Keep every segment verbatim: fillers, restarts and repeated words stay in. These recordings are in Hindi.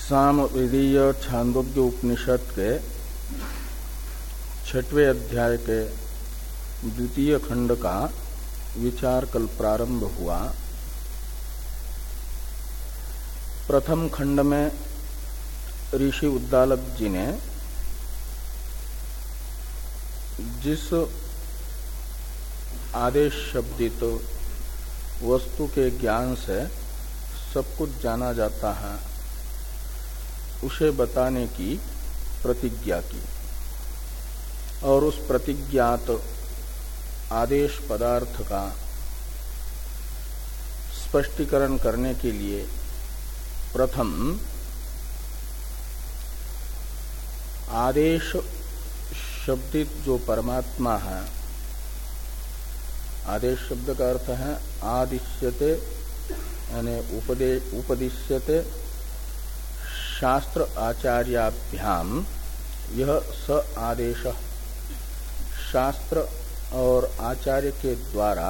सामवेदीय छांदोग्य उपनिषद के छठवें अध्याय के द्वितीय खंड का विचार कल प्रारंभ हुआ। प्रथम खंड में ऋषि उद्दालक जी ने जिस आदेश शब्दित वस्तु के ज्ञान से सब कुछ जाना जाता है उसे बताने की प्रतिज्ञा की और उस प्रतिज्ञात आदेश पदार्थ का स्पष्टीकरण करने के लिए प्रथम आदेश शब्दित जो परमात्मा है, आदेश शब्द का अर्थ है आदिश्यते यानी उपदे उपदिश्यते शास्त्र आचार्याभ्याम यह स आदेश, शास्त्र और आचार्य के द्वारा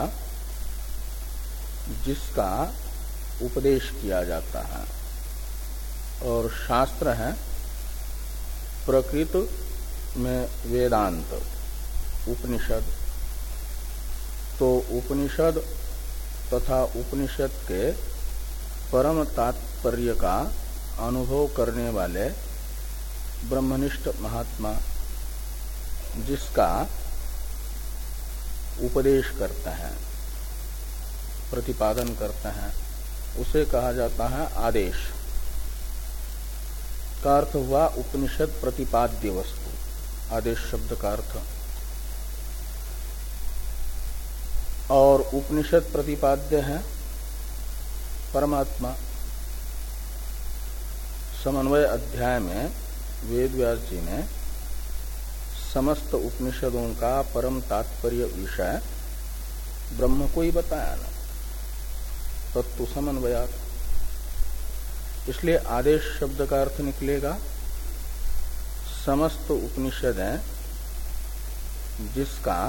जिसका उपदेश किया जाता है। और शास्त्र है प्रकृत में वेदांत उपनिषद। तो उपनिषद तथा उपनिषद के परम तात्पर्य का अनुभव करने वाले ब्रह्मनिष्ठ महात्मा जिसका उपदेश करते हैं, प्रतिपादन करते हैं, उसे कहा जाता है आदेश। का अर्थ हुआ उपनिषद प्रतिपाद्य वस्तु, आदेश शब्द का अर्थ। और उपनिषद प्रतिपाद्य है परमात्मा। समन्वय अध्याय में वेदव्यास जी ने समस्त उपनिषदों का परम तात्पर्य विषय ब्रह्म को ही बताया ना, तत्व समन्वयात। इसलिए आदेश शब्द का अर्थ निकलेगा समस्त उपनिषदें जिसका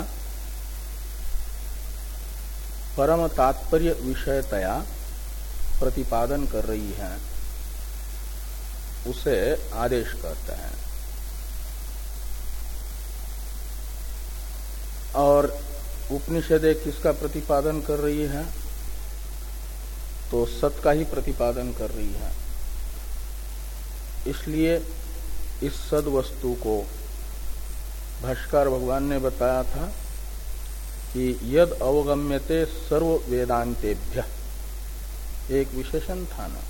परम तात्पर्य विषयतया प्रतिपादन कर रही है उसे आदेश कहते हैं। और उपनिषदें किसका प्रतिपादन कर रही है? तो सत का ही प्रतिपादन कर रही है। इसलिए इस सद वस्तु को भाष्कर भगवान ने बताया था कि यद अवगम्यते सर्व वेदांतेभ्य, एक विशेषण था ना,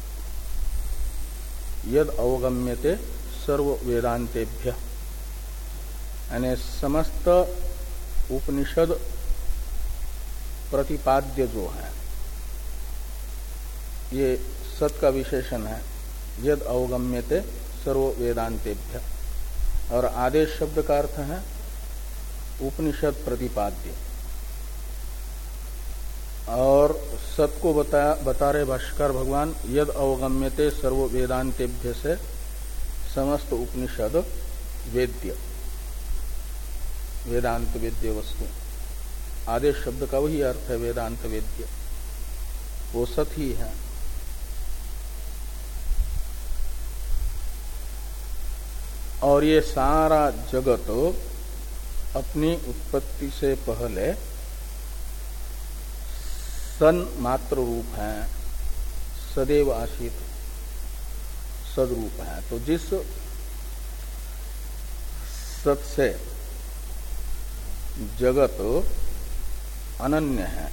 यद अवगम्यते सर्व वेदांतेभ्य, यानी समस्त उपनिषद प्रतिपाद्य जो है ये सत का विशेषण है, यद अवगम्यते सर्व वेदांतेभ्य। और आदेश शब्द का अर्थ है उपनिषद प्रतिपाद्य। और सत को बता बता रहे भाष्कर भगवान यद अवगम्यते सर्व वेदांतेभ्य से समस्त उपनिषद वेद्य, वेदांत वेद्य वस्तु। आदेश शब्द का वही अर्थ है वेदांत वेद्य, वो सत ही है। और ये सारा जगत अपनी उत्पत्ति से पहले सन मात्र रूप है, सदैव आशित सदरूप है। तो जिस सत से जगत अनन्य है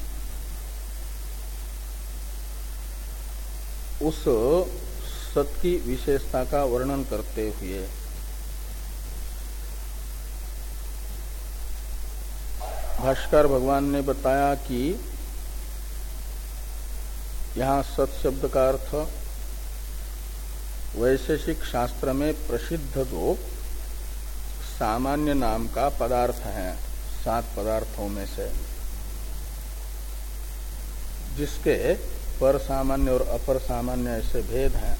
उस सत की विशेषता का वर्णन करते हुए भाष्कर भगवान ने बताया कि यहाँ सत शब्द का अर्थ वैशेषिक शास्त्र में प्रसिद्ध जो सामान्य नाम का पदार्थ है, सात पदार्थों में से जिसके पर सामान्य और अपर सामान्य ऐसे भेद हैं,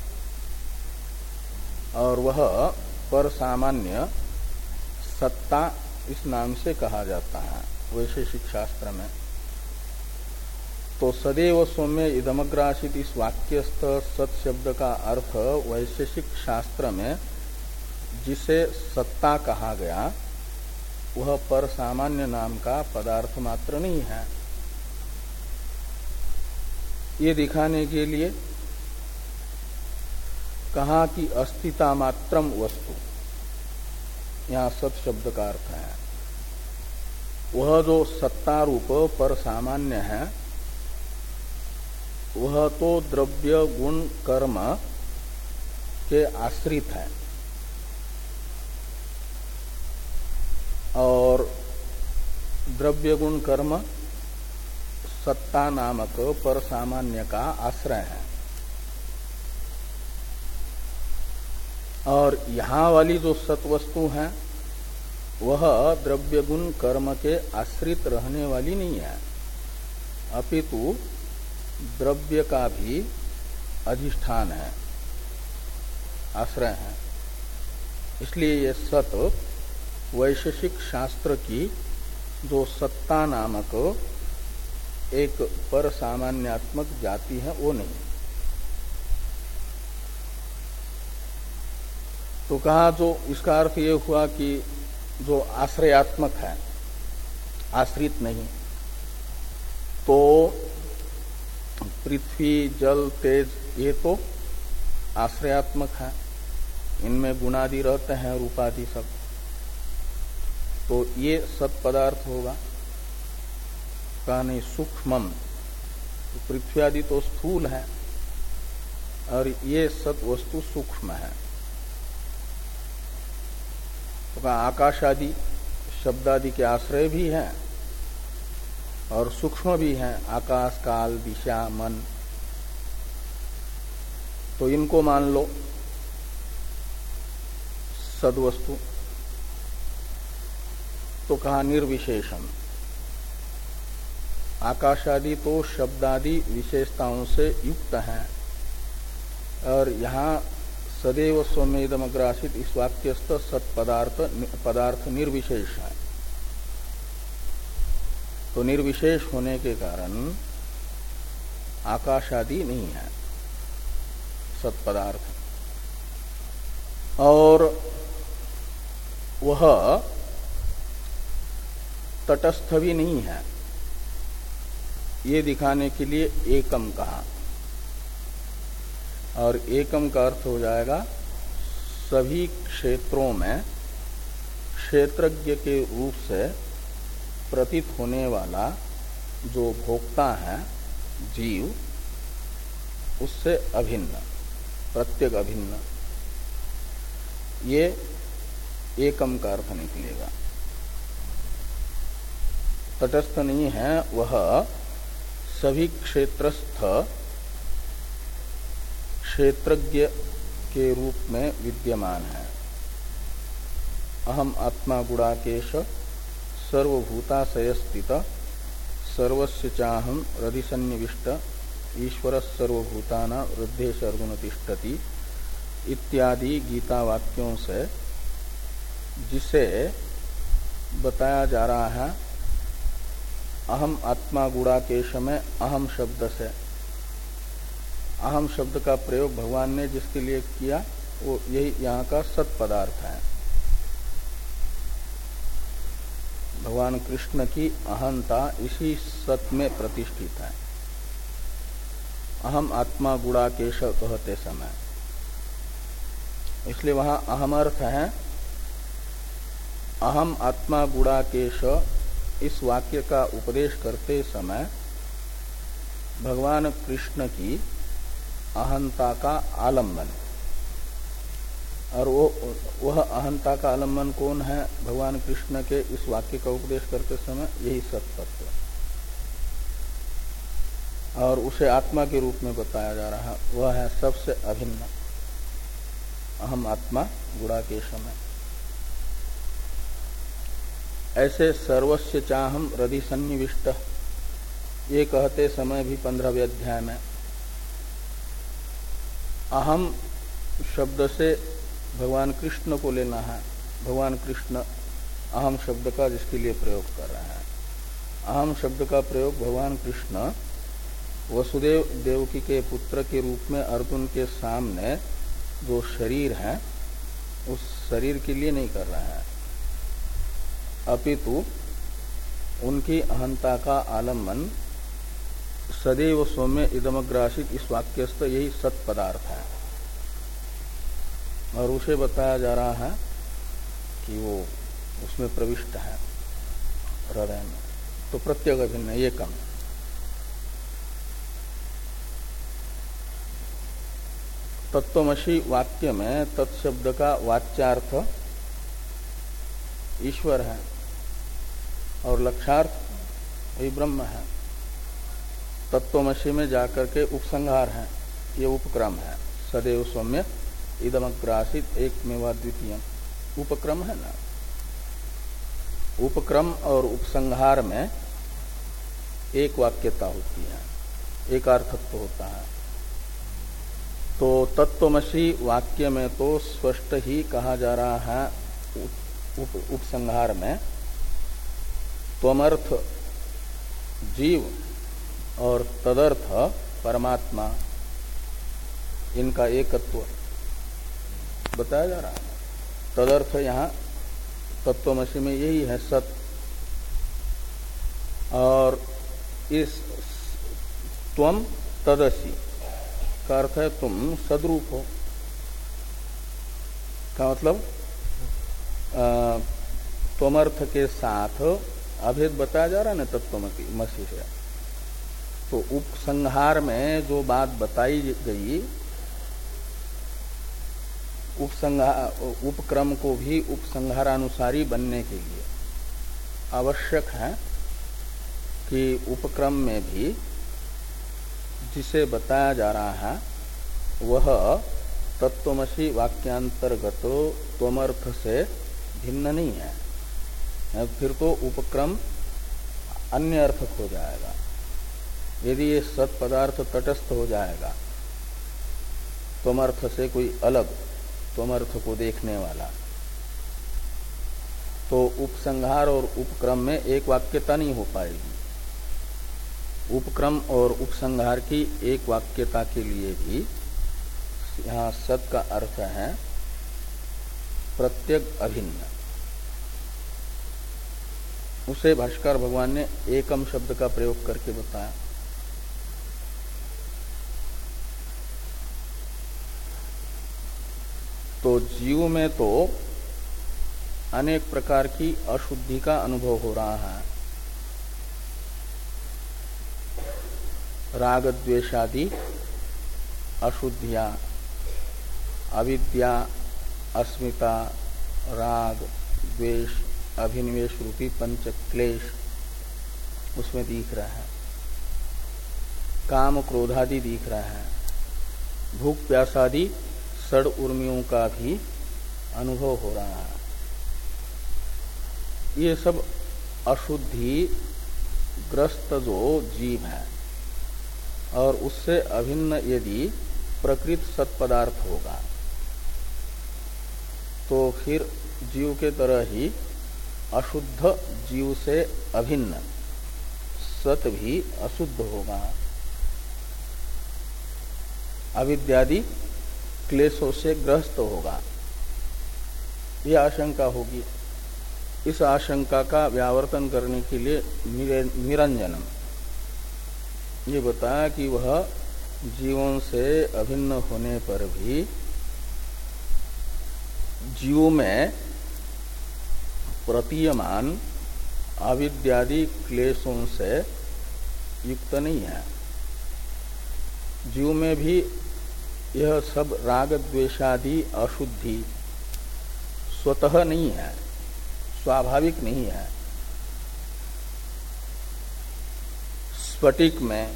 और वह पर सामान्य सत्ता इस नाम से कहा जाता है वैशेषिक शास्त्र में। तो सदैव सौम्य इदमग्रासित इस वाक्यस्थ सत शब्द का अर्थ वैशेषिक शास्त्र में जिसे सत्ता कहा गया वह पर सामान्य नाम का पदार्थ मात्र नहीं है। ये दिखाने के लिए कहा कि अस्तिता मात्रम वस्तु, यहां सत शब्द का अर्थ है वह जो सत्ता रूप पर सामान्य है वह तो द्रव्य गुण कर्म के आश्रित है और द्रव्य गुण कर्म सत्ता नामक पर सामान्य का आश्रय है। और यहां वाली जो सत्वस्तु है वह द्रव्य गुण कर्म के आश्रित रहने वाली नहीं है, अपितु द्रव्य का भी अधिष्ठान है, आश्रय है। इसलिए ये सत वैशेषिक शास्त्र की जो सत्ता नामक एक पर सामान्यात्मक जाति है वो नहीं। तो कहा जो इसका अर्थ ये हुआ कि जो आश्रयात्मक है, आश्रित नहीं, तो पृथ्वी जल तेज ये तो आश्रयात्मक है, इनमें गुणादि रहते हैं, रूपादि सब, तो ये सत पदार्थ होगा। कहा नहीं सूक्ष्मम, तो पृथ्वी आदि तो स्थूल है और ये सत वस्तु सूक्ष्म है। तो कहा आकाश आदि शब्दादि के आश्रय भी हैं और सूक्ष्म भी हैं, आकाश काल दिशा मन, तो इनको मान लो सद्वस्तु। तो कहा निर्विशेषम, आकाशादि तो शब्दादि विशेषताओं से युक्त हैं और यहाँ सदैव स्वमेदमग्रासित इस वाक्यस्थ सत्पदार्थ पदार्थ निर्विशेष है। तो निर्विशेष होने के कारण आकाशादि नहीं है सत्पदार्थ, और वह तटस्थ भी नहीं है, ये दिखाने के लिए एकम कहा। और एकम का अर्थ हो जाएगा सभी क्षेत्रों में क्षेत्रज्ञ के रूप से प्रतीत होने वाला जो भोक्ता है जीव, उससे अभिन्न, प्रत्येक अभिन्न, ये एकम का अर्थ निकलेगा। तटस्थ नहीं है, वह सभी क्षेत्रस्थ क्षेत्रज्ञ के रूप में विद्यमान है। अहम आत्मा गुणाकेश सर्वभूताशय स्थित सर्वस्य चाहम हृदि सन्निविष्ट ईश्वर सर्वभूताना वृद्धे सर्गुण तिष्ठति इत्यादि गीता वाक्यों से जिसे बताया जा रहा है अहम आत्मा गुणाकेश में अहम शब्द से, अहम शब्द का प्रयोग भगवान ने जिसके लिए किया वो यही यहाँ का सत पदार्थ है। भगवान कृष्ण की अहंता इसी सत में प्रतिष्ठित है। अहम आत्मा गुणाकेश कहते समय, इसलिए वहां अहम अर्थ है अहम आत्मा गुणाकेश। इस वाक्य का उपदेश करते समय भगवान कृष्ण की अहंता का आलम्बन, और वो वह अहंता का आलम्बन कौन है? भगवान कृष्ण के इस वाक्य का उपदेश करते समय यही सत्तत्व, और उसे आत्मा के रूप में बताया जा रहा है, वह है सबसे अभिन्न अहम आत्मा गुणाकेश में। ऐसे सर्वस्य चाहम हृदि सन्निविष्ट, ये कहते समय भी पंद्रहवें अध्याय में अहम शब्द से भगवान कृष्ण को लेना है। भगवान कृष्ण अहम शब्द का जिसके लिए प्रयोग कर रहे हैं, अहम शब्द का प्रयोग भगवान कृष्ण वसुदेव देवकी के पुत्र के रूप में अर्जुन के सामने जो शरीर है उस शरीर के लिए नहीं कर रहा है, अपितु उनकी अहंता का आलम्बन सदैव सौम्य इदमग्रासित इस वाक्यस्थ यही सत पदार्थ है और उसे बताया जा रहा है कि वो उसमें प्रविष्ट है हृदय में, तो प्रत्येक अभिन्न ये कम। तत्वमसि वाक्य में तत्शब्द का वाच्यार्थ ईश्वर है और लक्ष्यार्थ वही ब्रह्म है। तत्वमसि में जाकर के उपसंहार है, ये उपक्रम है। सदैव सौम्य इदमग्रासित एकमेवा द्वितीयम उपक्रम है ना। उपक्रम और उपसंहार में एक वाक्यता होती है, एक अर्थत्व होता है। तो तत्वमसि वाक्य में तो स्पष्ट ही कहा जा रहा है उप, उपसंहार में त्वमर्थ जीव और तदर्थ परमात्मा, इनका एकत्व बताया जा रहा है। तदर्थ यहाँ तत्वमसि में यही है सत, और इस त्वम तदसि का अर्थ है तुम सदरूप हो। का मतलब त्वमर्थ के साथ अभेद बताया जा रहा है ना तत्वमसि से। तो उपसंहार में जो बात बताई गई, उपसंहार उपक्रम को भी उपसंहारानुसारी बनने के लिए आवश्यक है कि उपक्रम में भी जिसे बताया जा रहा है वह तत्वमसि वाक्यांतर्गत त्वमर्थ से भिन्न नहीं है, फिर तो उपक्रम अन्य अर्थक हो जाएगा। यदि ये सत पदार्थ तटस्थ हो जाएगा त्वमर्थ से कोई अलग, त्वमर्थ को देखने वाला, तो उपसंहार और उपक्रम में एक वाक्यता नहीं हो पाएगी। उपक्रम और उपसंहार की एक वाक्यता के लिए भी यहाँ सत का अर्थ है प्रत्येक अभिन्न। उसे भाष्कर भगवान ने एकम शब्द का प्रयोग करके बताया। तो जीव में तो अनेक प्रकार की अशुद्धि का अनुभव हो रहा है। राग द्वेषादि अशुद्धियां, अविद्या, अस्मिता, राग, द्वेष, अभिनिवेश रूपी पंच क्लेश उसमें दिख रहा है। काम क्रोधादि दिख रहा है। भूख प्यासादि सड़ उर्मियों का भी अनुभव हो रहा है। ये सब अशुद्धि ग्रस्त जो जीव है और उससे अभिन्न यदि प्रकृत सत्पदार्थ होगा तो फिर जीव के तरह ही अशुद्ध जीव से अभिन्न सत भी अशुद्ध होगा। अविद्यादि क्लेशों से ग्रस्त होगा, यह आशंका होगी। इस आशंका का व्यावर्तन करने के लिए निरंजनम ये बताया कि वह जीवों से अभिन्न होने पर भी जीव में प्रतीयमान अविद्यादि क्लेशों से युक्त नहीं है। जीव में भी यह सब राग द्वेषादि अशुद्धि स्वतः नहीं है, स्वाभाविक नहीं है। स्फटिक में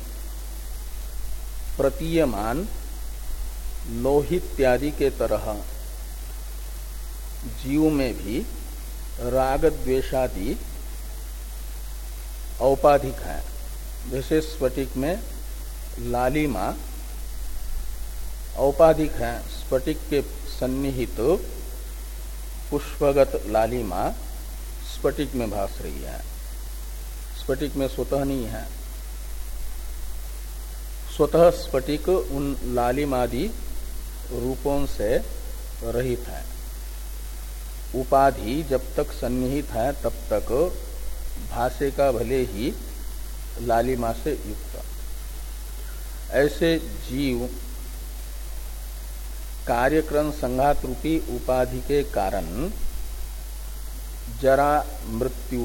प्रतीयमान लोहित्यादि के तरह जीव में भी राग द्वेषादि औपाधिक है। जैसे स्फटिक में लालिमा औपाधिक है, स्फटिक के सन्निहित पुष्पगत लालिमा स्फटिक में भास रही है, स्फटिक में स्वतः नहीं है। स्वतः स्फटिक उन लालिमादि रूपों से रहित है। उपाधि जब तक सन्निहित है तब तक भासे का भले ही लालिमा से युक्त। ऐसे जीव कार्यक्रम संघात रूपी उपाधि के कारण जरा, मृत्यु,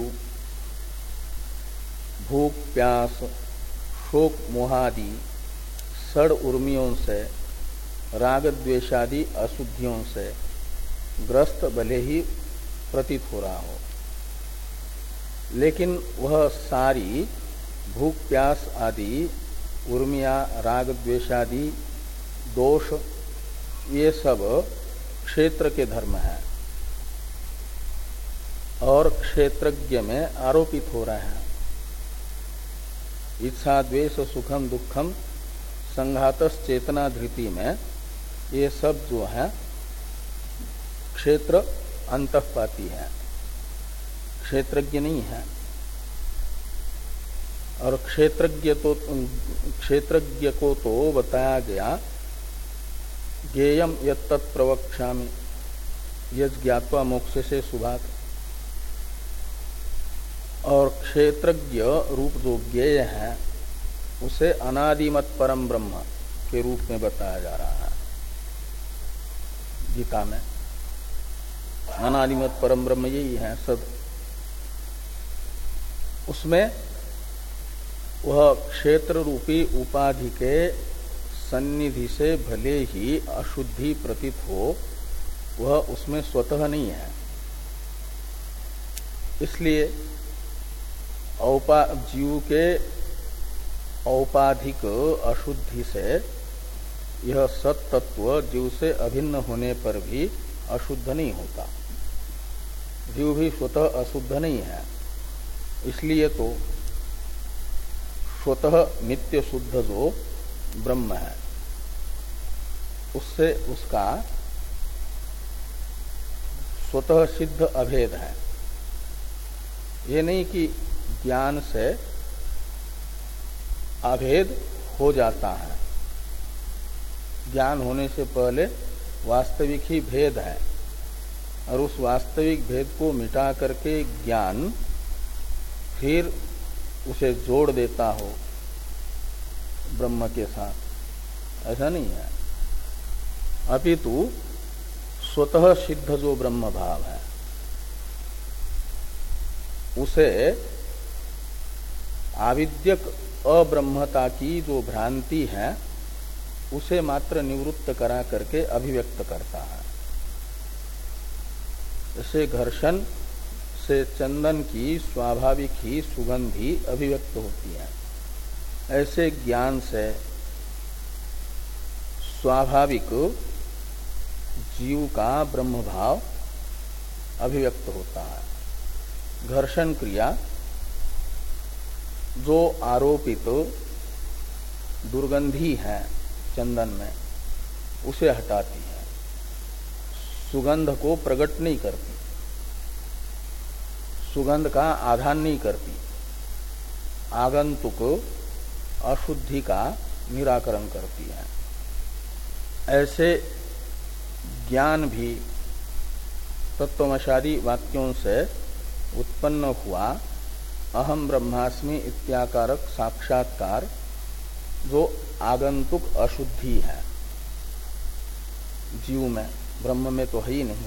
भूख प्यास, शोक मोहादि सड़ उर्मियों से, राग द्वेषादि अशुद्धियों से ग्रस्त भले ही प्रतीत हो रहा हो, लेकिन वह सारी भूख प्यास आदि उर्मिया, राग द्वेषादि दोष ये सब क्षेत्र के धर्म है और क्षेत्रज्ञ में आरोपित हो रहे हैं। इच्छा द्वेष सुखम दुखम संघातस चेतना धृति में ये सब जो है क्षेत्र अंतःपाती है, क्षेत्रज्ञ नहीं है। और क्षेत्रज्ञ तो क्षेत्रज्ञ को तो बताया गया ज्ञेयम यत्तत् प्रवक्ष्यामि यज् ज्ञात्वा मोक्ष से शुभात्। और क्षेत्रज्ञ रूप जो ज्ञेय है उसे अनादिमत परम ब्रह्म के रूप में बताया जा रहा है गीता में। अनादिमत परम ब्रह्म यही है सब। उसमें वह क्षेत्र रूपी उपाधि के सन्निधि से भले ही अशुद्धि प्रतीत हो, वह उसमें स्वतः नहीं है। इसलिए औपा जीव के औपाधिक अशुद्धि से यह सत तत्व जीव से अभिन्न होने पर भी अशुद्ध नहीं होता। जीव भी स्वतः अशुद्ध नहीं है। इसलिए तो स्वतः नित्य शुद्ध जो ब्रह्म है उससे उसका स्वतः सिद्ध अभेद है। ये नहीं कि ज्ञान से अभेद हो जाता है, ज्ञान होने से पहले वास्तविक ही भेद है और उस वास्तविक भेद को मिटा करके ज्ञान फिर उसे जोड़ देता हो ब्रह्म के साथ, ऐसा नहीं है। अपितु स्वतः सिद्ध जो ब्रह्म भाव है उसे आविद्यक अब्रह्मता की जो भ्रांति है उसे मात्र निवृत्त करा करके अभिव्यक्त करता है। जैसे घर्षण से चंदन की स्वाभाविक ही सुगंधी अभिव्यक्त होती है, ऐसे ज्ञान से स्वाभाविक जीव का ब्रह्म भाव अभिव्यक्त होता है। घर्षण क्रिया जो आरोपित दुर्गंधी है चंदन में उसे हटाती है, सुगंध को प्रकट नहीं करती, सुगंध का आधान नहीं करती, आगंतुक अशुद्धि का निराकरण करती है। ऐसे ज्ञान भी तत्वमशादी वाक्यों से उत्पन्न हुआ अहम ब्रह्मास्मि इत्याकारक साक्षात्कार जो आगंतुक अशुद्धि है जीव में, ब्रह्म में तो है ही नहीं,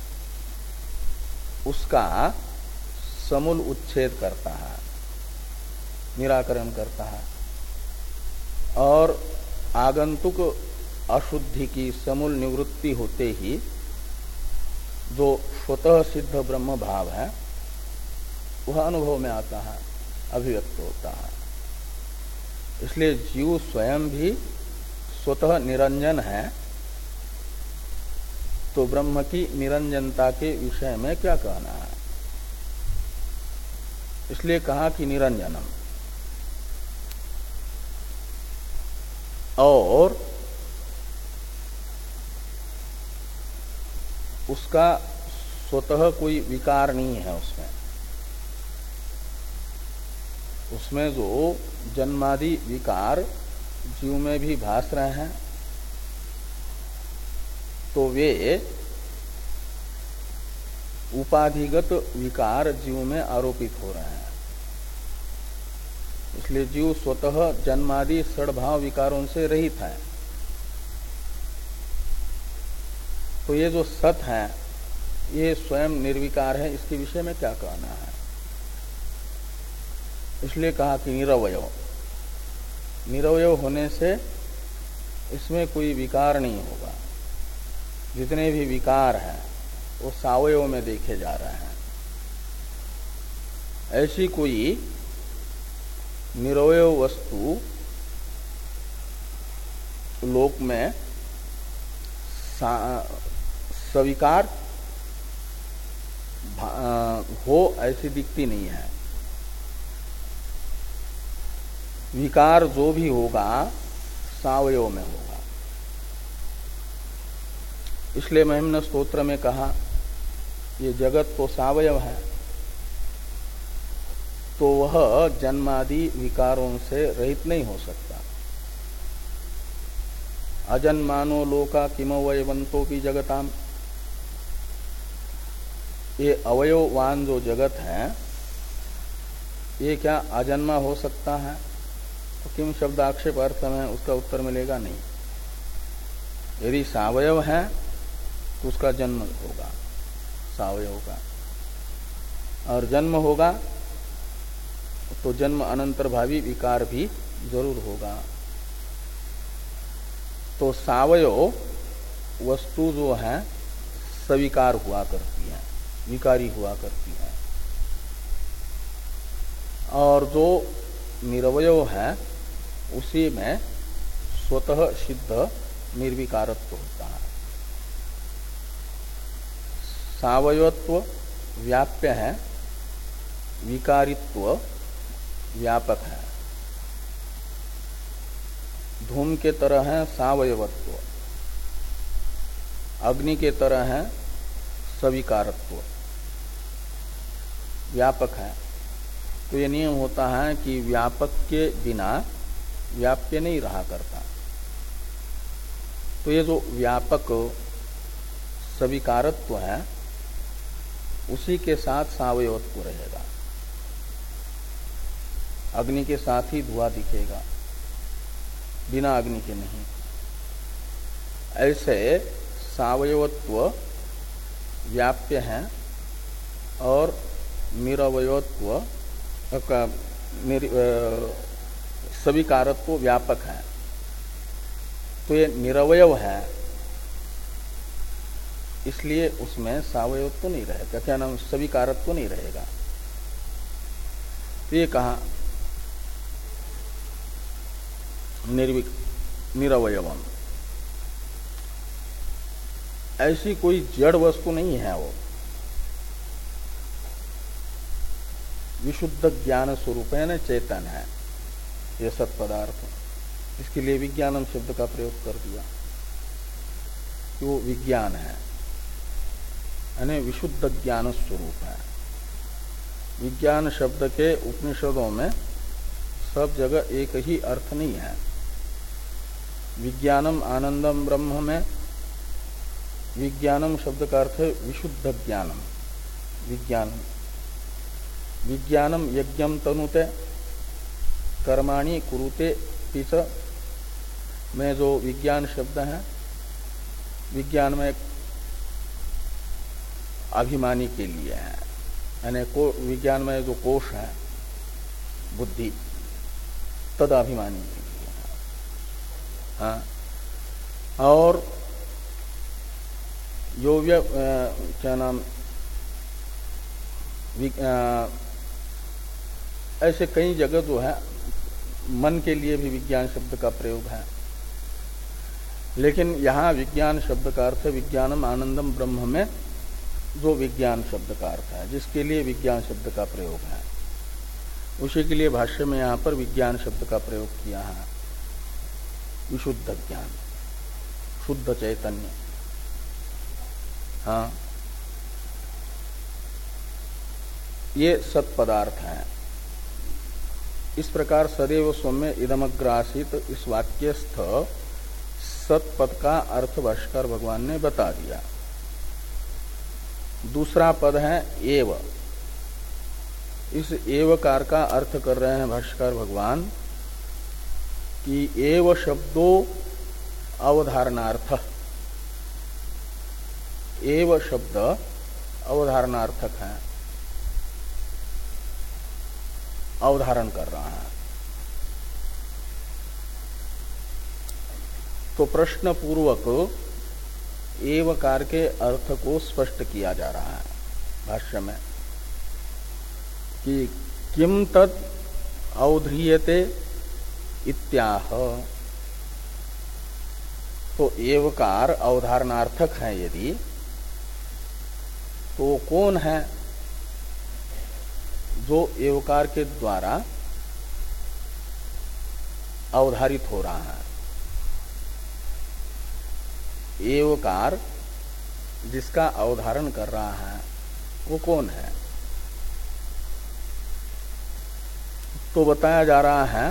उसका समूल उच्छेद करता है, निराकरण करता है। और आगंतुक अशुद्धि की समूल निवृत्ति होते ही जो स्वतः सिद्ध ब्रह्म भाव है वह अनुभव में आता है, अभिव्यक्त होता है। इसलिए जीव स्वयं भी स्वतः निरंजन है, तो ब्रह्म की निरंजनता के विषय में क्या कहना है। इसलिए कहा कि निरंजनम। और उसका स्वतः कोई विकार नहीं है, उसमें उसमें जो जन्मादि विकार जीव में भी भास रहे हैं तो वे उपाधिगत विकार जीव में आरोपित हो रहे हैं। इसलिए जीव स्वतः जन्मादि षड्भाव विकारों से रहित है। तो ये जो सत है ये स्वयं निर्विकार है, इसके विषय में क्या कहना है? इसलिए कहा कि निरवयव, निरवयव होने से इसमें कोई विकार नहीं होगा। जितने भी विकार हैं वो सावयव में देखे जा रहे हैं। ऐसी कोई निरवयव वस्तु लोक में स्वीकार हो ऐसी दिखती नहीं है। विकार जो भी होगा सावयव में होगा। इसलिए महिम्न स्तोत्र में कहा ये जगत तो सावयव है, तो वह जन्मादि विकारों से रहित नहीं हो सकता। अजन्मानो लोका किमवयवंतो भी जगताम, ये अवयववान जो जगत है ये क्या अजन्मा हो सकता है? तो किम शब्द आक्षेप अर्थ में उसका उत्तर मिलेगा नहीं। यदि सावयव है तो उसका जन्म होगा सावयव का, और जन्म होगा तो जन्म अनंतर भावी विकार भी जरूर होगा। तो सावयव वस्तु जो है सविकार हुआ करती है, विकारी हुआ करती है, और जो निरवयव है उसी में स्वतः सिद्ध निर्विकारत्व होता है। सावयवत्व व्याप्य है, विकारित्व व्यापक है। धूम के तरह है सावयवत्व, अग्नि के तरह है सविकारत्व, व्यापक है। तो ये नियम होता है कि व्यापक के बिना व्याप्य नहीं रहा करता। तो ये जो व्यापक सविकारत्व है उसी के साथ सावयवत्व रहेगा। अग्नि के साथ ही धुआं दिखेगा, बिना अग्नि के नहीं। ऐसे सावयवत्व व्याप्य है और निरवयत्व सविकारत्व व्यापक है। तो ये निरवयव है, इसलिए उसमें सावयवत्व तो नहीं रहेगा, क्या नाम सविकारत्व तो नहीं रहेगा। तो ये कहा निर्विक निरवयवम, ऐसी कोई जड़ वस्तु नहीं है। वो विशुद्ध ज्ञान स्वरूप है न चेतन है ये सत्पदार्थ। इसके लिए विज्ञानम शब्द का प्रयोग कर दिया कि वो विज्ञान है, यानी विशुद्ध ज्ञान स्वरूप है। विज्ञान शब्द के उपनिषदों में सब जगह एक ही अर्थ नहीं है। विज्ञानम आनंदम ब्रह्म में विज्ञानम शब्द का अर्थ है विशुद्ध ज्ञानम। विज्ञान विज्ञानम यज्ञम तनुते कर्माणि कुरुते पिच में जो विज्ञान शब्द है, विज्ञान में अभिमानी के लिए है, यानी को विज्ञान में जो कोश है बुद्धि तद अभिमानी के लिए है। हाँ, और जो क्या नाम आ, ऐसे कई जगह जो है मन के लिए भी विज्ञान शब्द का प्रयोग है। लेकिन यहाँ विज्ञान शब्द का अर्थ है विज्ञानम आनंदम ब्रह्म में जो विज्ञान शब्द का अर्थ है, जिसके लिए विज्ञान शब्द का प्रयोग है, उसी के लिए भाष्य में यहाँ पर विज्ञान शब्द का प्रयोग किया है। विशुद्ध ज्ञान, शुद्ध चैतन्य। हाँ, ये सत्पदार्थ है। इस प्रकार सदैव सौम्य इदमग्रासित इस वाक्यस्थ सत्पद का अर्थ भाष्कर भगवान ने बता दिया। दूसरा पद है एव। इस एवकार का अर्थ कर रहे हैं भाष्कर भगवान कि एव शब्दो अवधारणार्थ। एव शब्द अवधारणार्थक है, अवधारण कर रहा है। तो प्रश्न पूर्वक एवकार के अर्थ को स्पष्ट किया जा रहा है भाष्य में कि किम तत् अवध्रियते इत्याह। तो एवकार अवधारणार्थक है यदि, तो कौन है जो एवकार के द्वारा अवधारित हो रहा है? एवकार जिसका अवधारण कर रहा है वो कौन है? तो बताया जा रहा है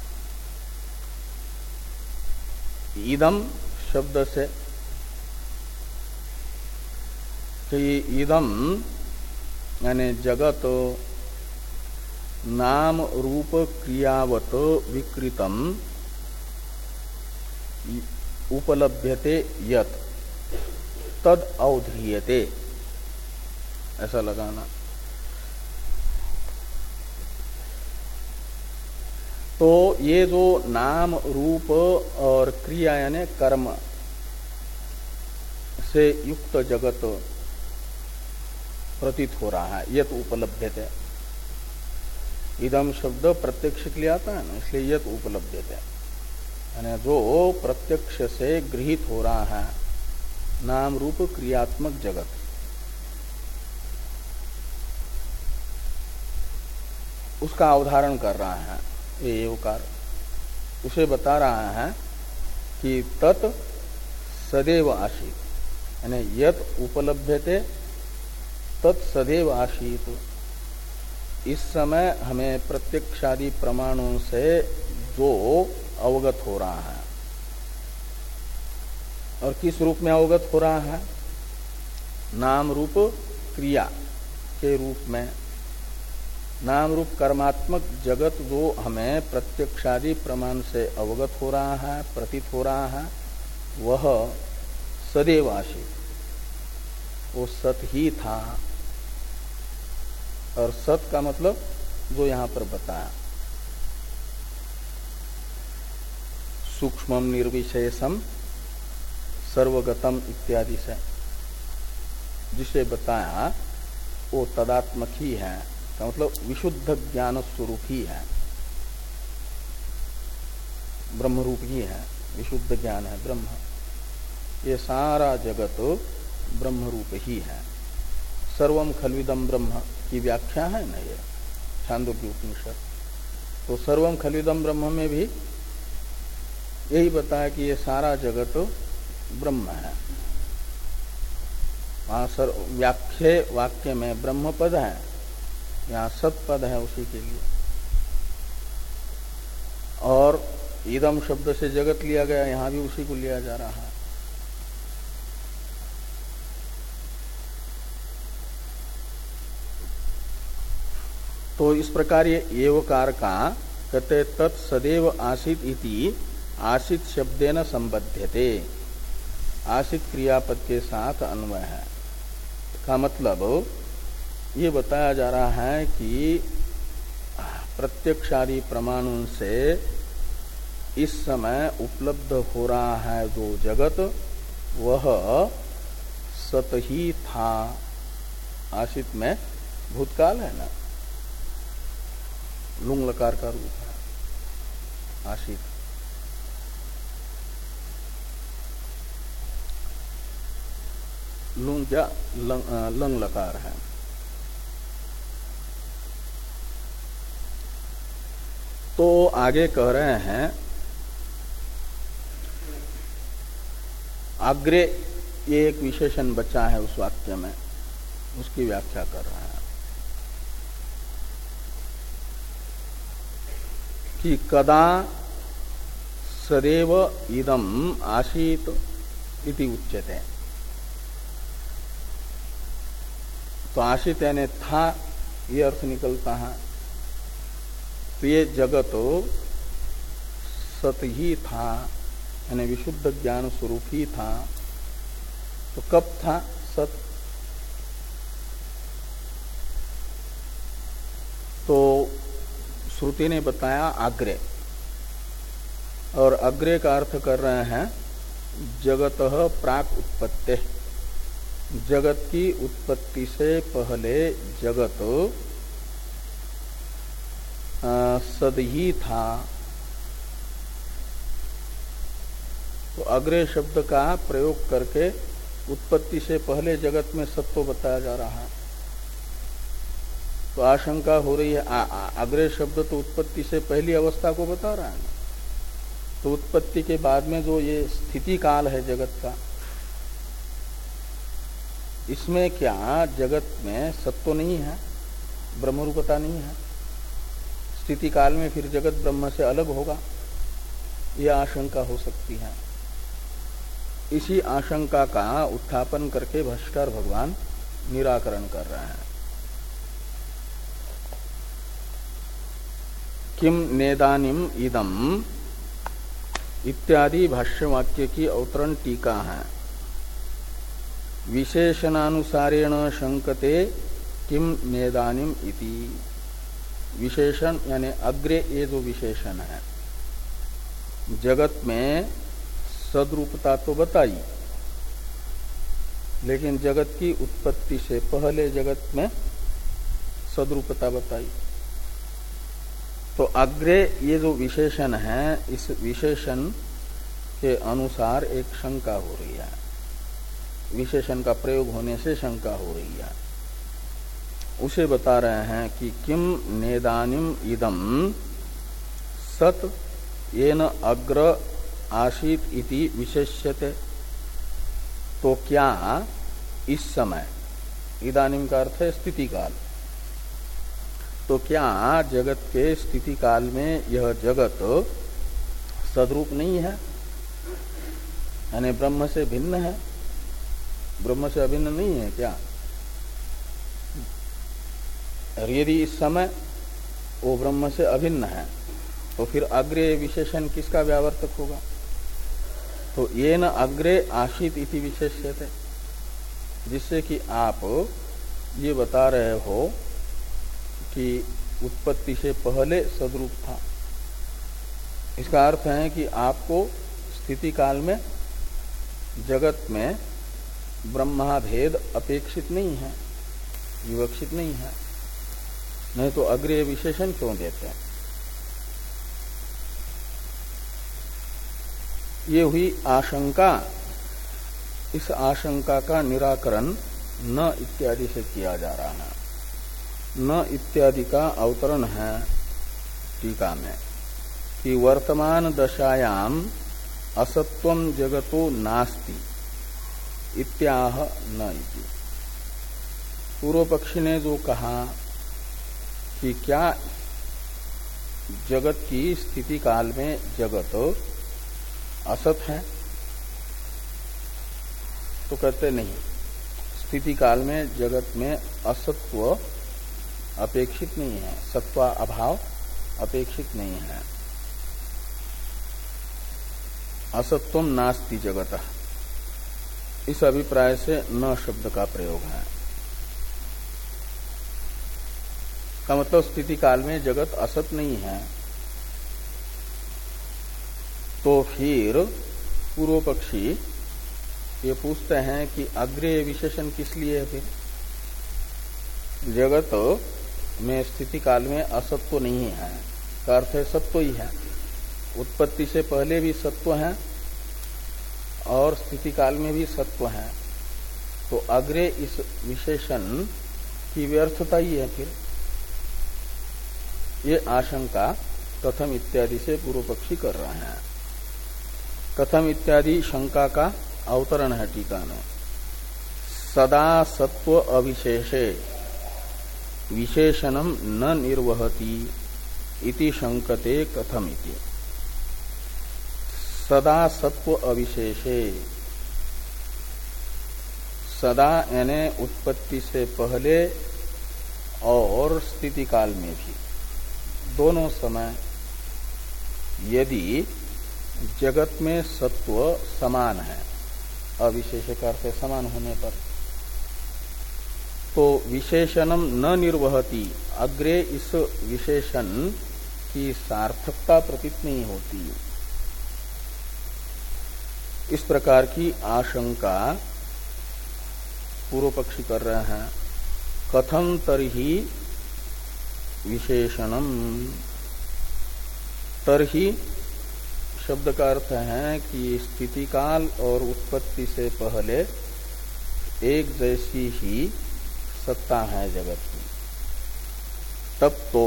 इदम शब्द से कि इदम यानी जगत नाम रूप क्रियावत विकृतम उपलभ्यते यत् तद अवध्रियते, ऐसा लगाना। तो ये जो नाम रूप और क्रिया यानी कर्म से युक्त जगत प्रतीत हो रहा है, यत् उपलभ्यते। इदम शब्द प्रत्यक्ष के लिए आता है ना, इसलिए यत् उपलभ्यते यानी जो प्रत्यक्ष से गृहीत हो रहा है नाम रूप क्रियात्मक जगत, उसका अवधारण कर रहा है ये एवकार। उसे बता रहा है कि तत् सदैव आसीत, यानी यत् उपलभ्यते तत् सदैव आसीत। इस समय हमें प्रत्यक्षादि प्रमाणों से जो अवगत हो रहा है, और किस रूप में अवगत हो रहा है? नाम रूप क्रिया के रूप में। नाम रूप कर्मात्मक जगत जो हमें प्रत्यक्षादि प्रमाण से अवगत हो रहा है, प्रतीत हो रहा है, वह सदैव आसीत, वो सत ही था। और सत का मतलब जो यहां पर बताया, सूक्ष्मम निर्विशेषम सर्वगतम इत्यादि से जिसे बताया वो तदात्मक ही है, का मतलब विशुद्ध ज्ञान स्वरूप ही है, ब्रह्म रूप ही है, विशुद्ध ज्ञान है ब्रह्म। ये सारा जगत ब्रह्म रूप ही है। सर्वम खल्विदम ब्रह्म की व्याख्या है ना ये छांदोग्य उपनिषद। तो सर्वम खल्विदम ब्रह्म में भी यही बताया कि ये सारा जगत ब्रह्म है। वहां सर व्याख्या वाक्य में ब्रह्म पद है, यहाँ सत पद है उसी के लिए। और इदम शब्द से जगत लिया गया, यहां भी उसी को लिया जा रहा है। तो इस प्रकार ये एवकार का कहते तत् सदैव आसित इति आसित शब्देन संबध्यते, आसित क्रियापद के साथ अन्वय है। का मतलब ये बताया जा रहा है कि प्रत्यक्षादि प्रमाणों से इस समय उपलब्ध हो रहा है जो जगत, वह सत ही था। आसित में भूतकाल है ना, लुंग लकार का रूप है आसित। लुंग क्या लंग, लंग लकार है। तो आगे कह रहे हैं अग्रे, ये एक विशेषण बचा है उस वाक्य में, उसकी व्याख्या कर रहा है। कि कदा सदैव इदम आसीत इति उच्यते। तो आशित यानी था, ये अर्थ निकलता है। तो ये जगत सत ही था, यानी विशुद्ध ज्ञान स्वरूप ही था। तो कब था सत? तो श्रुति ने बताया अग्रे, और अग्रे का अर्थ कर रहे हैं जगतः प्राक उत्पत्ति। जगत की उत्पत्ति से पहले जगत सद ही था। तो अग्रे शब्द का प्रयोग करके उत्पत्ति से पहले जगत में सत्व बताया जा रहा है। तो आशंका हो रही है, आ, आ, अग्रे शब्द तो उत्पत्ति से पहली अवस्था को बता रहा है ना। तो उत्पत्ति के बाद में जो ये स्थिति काल है जगत का, इसमें क्या जगत में सत्व नहीं है, ब्रह्मरूपता नहीं है? स्थिति काल में फिर जगत ब्रह्म से अलग होगा, यह आशंका हो सकती है। इसी आशंका का उत्थापन करके भाष्कर भगवान निराकरण कर रहे हैं। किम नेदानिम इदम इत्यादि भाष्य वाक्य की अवतरण टीका है। विशेषणानुसारेण शंकते किम नेदानिम इति। विशेषण यानी अग्रे ये जो विशेषण है, जगत में सद्रूपता तो बताई, लेकिन जगत की उत्पत्ति से पहले जगत में सद्रूपता बताई। तो अग्रे ये जो विशेषण है, इस विशेषण के अनुसार एक शंका हो रही है। विशेषण का प्रयोग होने से शंका हो रही है, उसे बता रहे हैं कि किम नेदानिम इदम सत येन अग्र आसीत इति विशेष्यते। तो क्या इस समय, इदानिम का अर्थ है स्थिति काल, तो क्या जगत के स्थिति काल में यह जगत सद्रूप नहीं है, यानी ब्रह्म से भिन्न है, ब्रह्म से अभिन्न नहीं है क्या? और यदि इस समय वो ब्रह्म से अभिन्न है, तो फिर अग्रे विशेषण किसका व्यावर्तक होगा? तो ये न अग्रे आशित इति विशेष्यते, जिससे कि आप ये बता रहे हो कि उत्पत्ति से पहले सद्रूप था। इसका अर्थ है कि आपको स्थिति काल में जगत में ब्रह्माभेद अपेक्षित नहीं है, विवक्षित नहीं है, नहीं तो अग्रे विशेषण क्यों देते हैं? ये हुई आशंका। इस आशंका का निराकरण न इत्यादि से किया जा रहा है। न इत्यादि का अवतरण है टीका में कि वर्तमान दशायाम असत्वम जगतो नास्ति इत्याह न इति। पूर्व पक्षी ने जो कहा कि क्या जगत की स्थिति काल में जगत असत है, तो कहते नहीं, स्थिति काल में जगत में असत्व अपेक्षित नहीं है, सत्वा अभाव अपेक्षित नहीं है। असत्वम नास्ति जगत, इस अभिप्राय से न शब्द का प्रयोग है। का मतलब स्थिति काल में जगत असत नहीं है। तो फिर पूर्व पक्षी ये पूछते हैं कि अग्रे विशेषण किस लिए है? फिर जगत में स्थिति काल में असत्व नहीं है, का अर्थ है सत्व ही है। उत्पत्ति से पहले भी सत्व है और स्थिति काल में भी सत्व है, तो अग्रे इस विशेषण की व्यर्थता ही है। फिर ये आशंका कथम इत्यादि से पूर्व पक्षी कर रहे हैं। कथम इत्यादि शंका का अवतरण है टीका में। सदा सत्व अविशेषे विशेषणम न निर्वहति इति शंकते कथम इति। सदा सत्व अविशेषे, सदा यानी उत्पत्ति से पहले और स्थिति काल में भी दोनों समय यदि जगत में सत्व समान है, अविशेष का अर्थ समान होने पर, तो विशेषणम न निर्वहति, अग्रे इस विशेषण की सार्थकता प्रतीत नहीं होती। इस प्रकार की आशंका पूर्व पक्षी कर रहे हैं। कथम तरहि विशेषणम, तरहि शब्द का अर्थ है कि स्थिति काल और उत्पत्ति से पहले एक जैसी ही सत्ता है जगत की, तब तो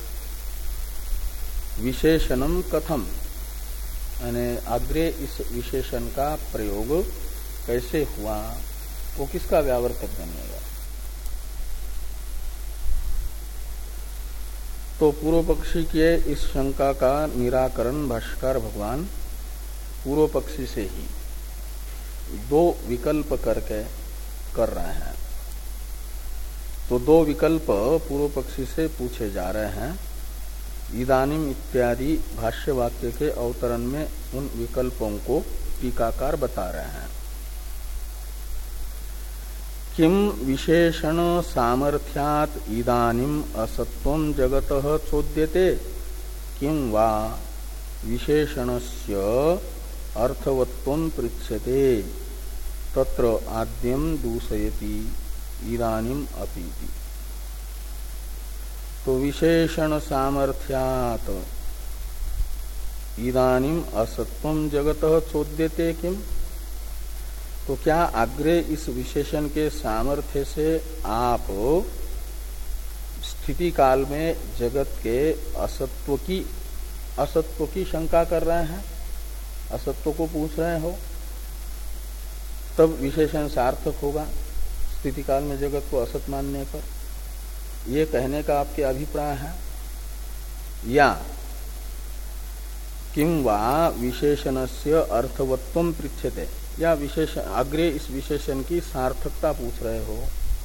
विशेषणम कथम, यानी अग्रे इस विशेषण का प्रयोग कैसे हुआ, वो किसका व्यावर्तक बनेगा। तो पूर्व पक्षी के इस शंका का निराकरण भाष्यकार भगवान पूर्व पक्षी से ही दो विकल्प करके कर रहे हैं। तो दो विकल्प पूर्व पक्षी से पूछे जा रहे हैं। इदानीम इत्यादि भाष्य वाक्य के अवतरण में उन विकल्पों को टीकाकार बता रहे हैं। किम विशेषण सामर्थ्यात् इदानीम असत्वं जगतः चोद्यते, किम वा विशेषणस्य अर्थवत्वं पृच्छ्यते, तत्र आद्यम दूषयति इदानीम अपीति। तो विशेषण सामर्थ्यात् इदानीम असत्वं जगतः चोद्यते किम, तो क्या अग्रे इस विशेषण के सामर्थ्य से आप स्थिति काल में जगत के असत्व की असत्व की शंका कर रहे हैं, असत्व को पूछ रहे हो, तब विशेषण सार्थक होगा स्थिति काल में जगत को असत मानने पर, ये कहने का आपके अभिप्राय है। या किम वा विशेषणस्य अर्थवत्वं पृच्छ्यते, या विशेषण अग्रे इस विशेषण की सार्थकता पूछ रहे हो।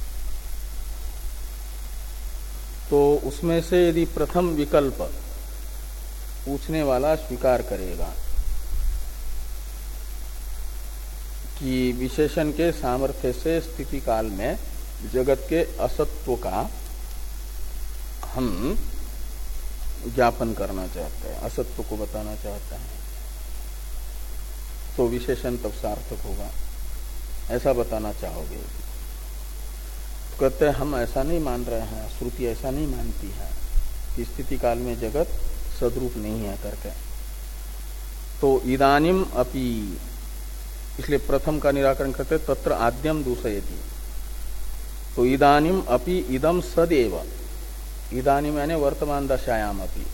तो उसमें से यदि प्रथम विकल्प पूछने वाला स्वीकार करेगा कि विशेषण के सामर्थ्य से स्थिति काल में जगत के असत्व का हम ज्ञापन करना चाहते हैं, असत्व को बताना चाहते हैं, तो विशेषण तब सार्थक होगा, ऐसा बताना चाहोगे। तो कहते हैं हम ऐसा नहीं मान रहे हैं, श्रुति ऐसा नहीं मानती है कि स्थिति काल में जगत सद्रूप नहीं है करके। तो इदानीम अपि, इसलिए प्रथम का निराकरण करते तत्र आद्यम दूषयति। तो इदानीम अपि इदम सदैव, इदानीम यानी वर्तमान दशायाम अपि,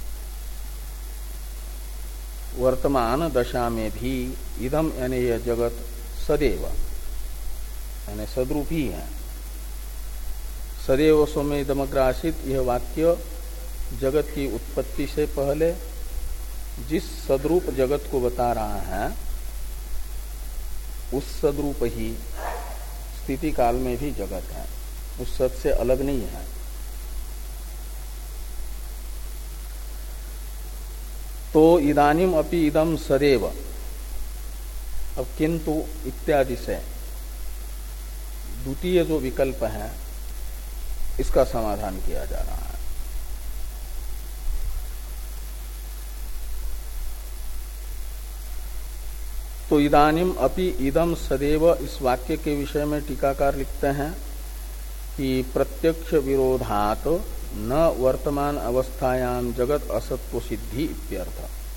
वर्तमान दशा में भी इदम यानी यह जगत सदैव यानी सद्रूप ही है। सदैव सौम्य इदमग्रासित, यह वाक्य जगत की उत्पत्ति से पहले जिस सद्रूप जगत को बता रहा है उस सद्रूप ही स्थिति काल में भी जगत है, उस सत से अलग नहीं है। तो इदानीम अपि इदम सदैव, अब किंतु इत्यादि से द्वितीय जो विकल्प है इसका समाधान किया जा रहा है। तो इदानीम अपि इदम सदैव, इस वाक्य के विषय में टीकाकार लिखते हैं कि प्रत्यक्ष विरोधात न वर्तमान अवस्थायाम जगत असत्व सिद्धि इत्यर्थ।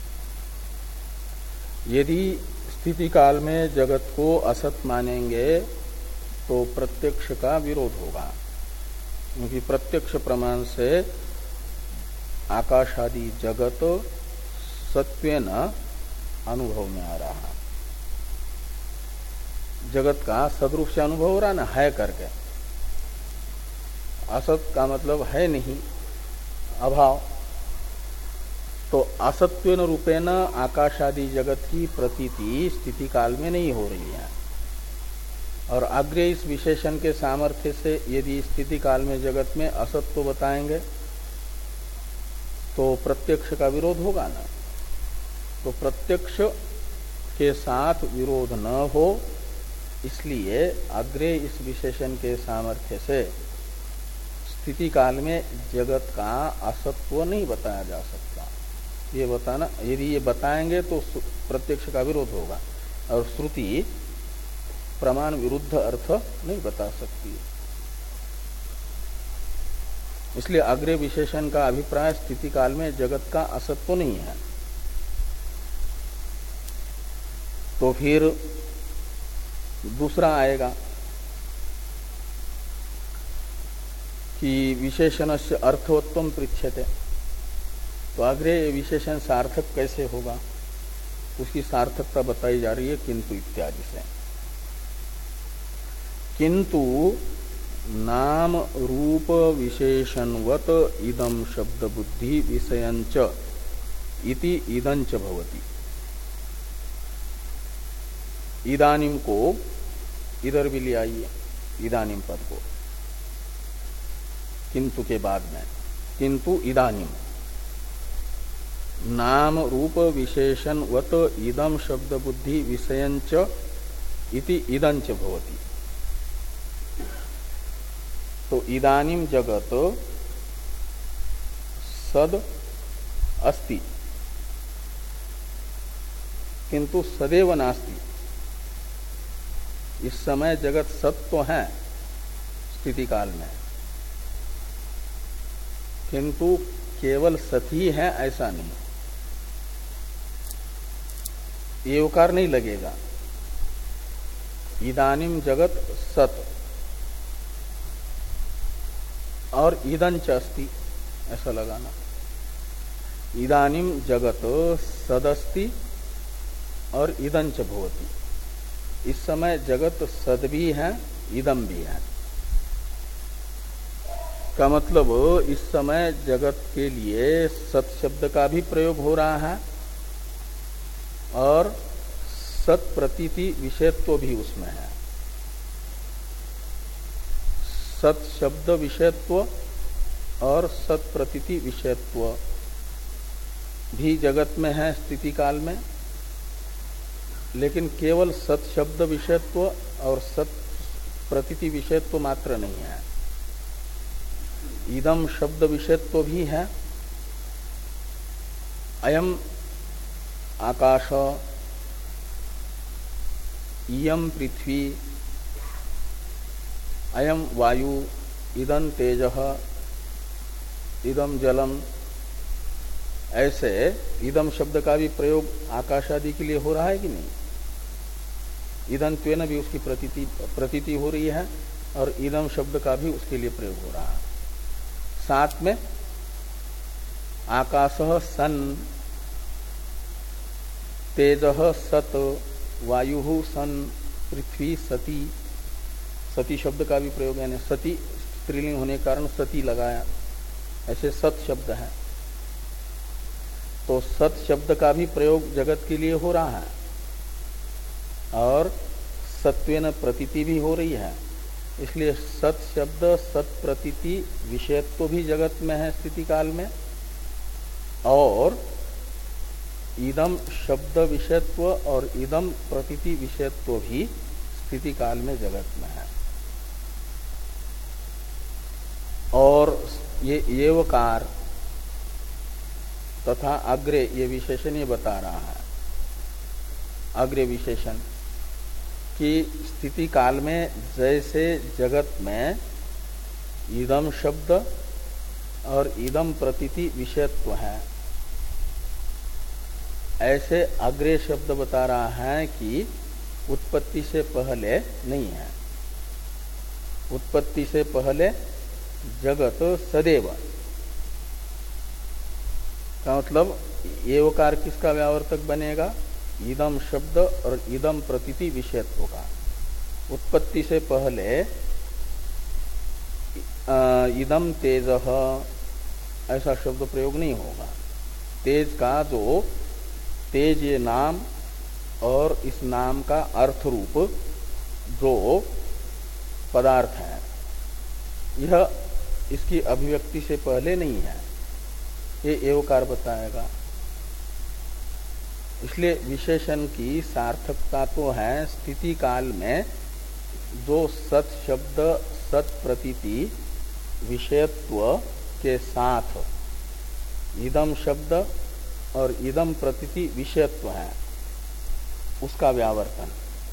यदि स्थिति काल में जगत को असत मानेंगे तो प्रत्यक्ष का विरोध होगा, क्योंकि प्रत्यक्ष प्रमाण से आकाश आदि जगत सत्वेन अनुभव में आ रहा है, जगत का सदरूप से अनुभव हो रहा ना, है करके। असत का मतलब है नहीं, अभाव, तो असत्वेन रूपेण आकाशादि जगत की प्रतीति स्थिति काल में नहीं हो रही है, और अग्रे इस विशेषण के सामर्थ्य से यदि स्थिति काल में जगत में असत्व बताएंगे तो प्रत्यक्ष का विरोध होगा ना। तो प्रत्यक्ष के साथ विरोध न हो, इसलिए अग्रे इस विशेषण के सामर्थ्य से स्थिति काल में जगत का असत्व नहीं बताया जा सकता। ये बताना, यदि ये बताएंगे तो प्रत्यक्ष का विरोध होगा, और श्रुति प्रमाण विरुद्ध अर्थ नहीं बता सकती। इसलिए अग्रे विशेषण का अभिप्राय स्थिति काल में जगत का असत्व नहीं है। तो फिर दूसरा आएगा कि विशेषणस्य अर्थवत्वम पृच्छ्यते। तो अग्रे विशेषण सार्थक कैसे होगा, उसकी सार्थकता बताई जा रही है किंतु इत्यादि से। किंतु नाम रूप विशेषणवत इदम शब्द बुद्धि विषयंच इति इदंच भवति। इदानीम को इधर भी ले आइए, इदानीम पद को किंतु के बाद में, किंतु इदानीम नाम रूप विशेषणवत इदम शब्द बुद्धि विषयंच इति इदंच भवति। तो इदानीम जगत सद अस्ति किंतु सदैव नास्ति। इस समय जगत सत तो है स्थिति काल में, किंतु केवल सत ही है ऐसा नहीं। ये उकार नहीं लगेगा। इदानीम जगत सत और इदंच अस्ति ऐसा लगाना। इदानीम जगत सदस्ति और इदंच भवति। इस समय जगत सद भी है, इदम भी है। का मतलब इस समय जगत के लिए सत शब्द का भी प्रयोग हो रहा है और सत प्रतीति विषयत्व भी उसमें है। सत शब्द विषयत्व और सत प्रतीति विषयत्व भी जगत में है स्थिति काल में, लेकिन केवल सत शब्द विषयत्व और सत प्रतीति विषयत्व मात्र नहीं है। इदम शब्द विषयत्व भी है। अयम आकाश, इयम पृथ्वी, अयम वायु, इदं तेजः, इदम जलम, ऐसे इदम शब्द का भी प्रयोग आकाश आदि के लिए हो रहा है कि नहीं। इदंत्वेन भी उसकी प्रतीति प्रतीति हो रही है और इदम शब्द का भी उसके लिए प्रयोग हो रहा है। साथ में आकाशः सन, तेजः सत, वायु सन, पृथ्वी सती, सती शब्द का भी प्रयोग है। सती स्त्रीलिंग होने के कारण सती लगाया, ऐसे सत शब्द है। तो सत शब्द का भी प्रयोग जगत के लिए हो रहा है और सत्वेन प्रतीति भी हो रही है। इसलिए सत शब्द सत प्रतीति विषयत्व भी जगत में है स्थिति काल में, और इदम शब्द विषयत्व और इदम प्रतीति विषयत्व भी स्थिति काल में जगत में है। और ये एवकार तथा अग्रे ये विशेषण ये बता रहा है, अग्रे विशेषण कि स्थिति काल में जैसे जगत में इदम शब्द और इदम प्रतीति विषयत्व है, ऐसे अग्रे शब्द बता रहा है कि उत्पत्ति से पहले नहीं है। उत्पत्ति से पहले जगत सदैव का मतलब एवकार किसका व्यावर्तक बनेगा, इदम शब्द और इदम प्रतीति विषयत्व का। उत्पत्ति से पहले इदम तेजः ऐसा शब्द प्रयोग नहीं होगा, तेज का जो तेज ये नाम और इस नाम का अर्थ रूप जो पदार्थ है, यह इसकी अभिव्यक्ति से पहले नहीं है, ये एवकार बताएगा। इसलिए विशेषण की सार्थकता तो है स्थिति काल में जो सत शब्द सत प्रतीति विषयत्व के साथ इदम शब्द और इदम प्रतीति विषयत्व है, उसका व्यावर्तन।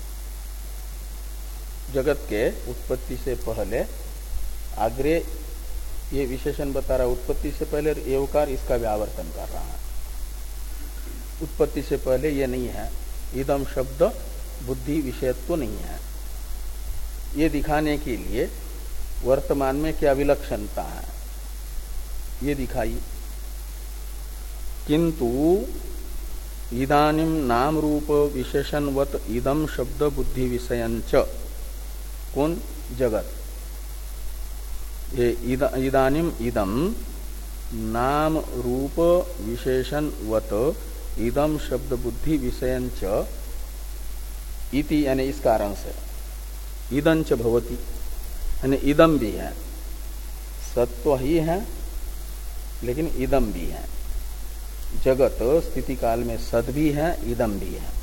जगत के उत्पत्ति से पहले अग्रे ये विशेषण बता रहा है, उत्पत्ति से पहले एवकार इसका व्यावर्तन कर रहा है। उत्पत्ति से पहले ये नहीं है, इदम शब्द बुद्धि विषयत्व तो नहीं है। ये दिखाने के लिए वर्तमान में क्या विलक्षणता है ये दिखाई। किंतु इदानीम नाम रूप विशेषणवत इदम शब्द बुद्धि विषयंच, कौन? जगत। ये इद, इदानीम इदम नाम रूप विशेषणवत इदम शब्द बुद्धि विषयंच इति, यानी इस कारण से इदंच भवति, यानी इदम भी है, सत्व ही है लेकिन इदम भी है। जगत स्थिति काल में सद भी है, इदम भी है।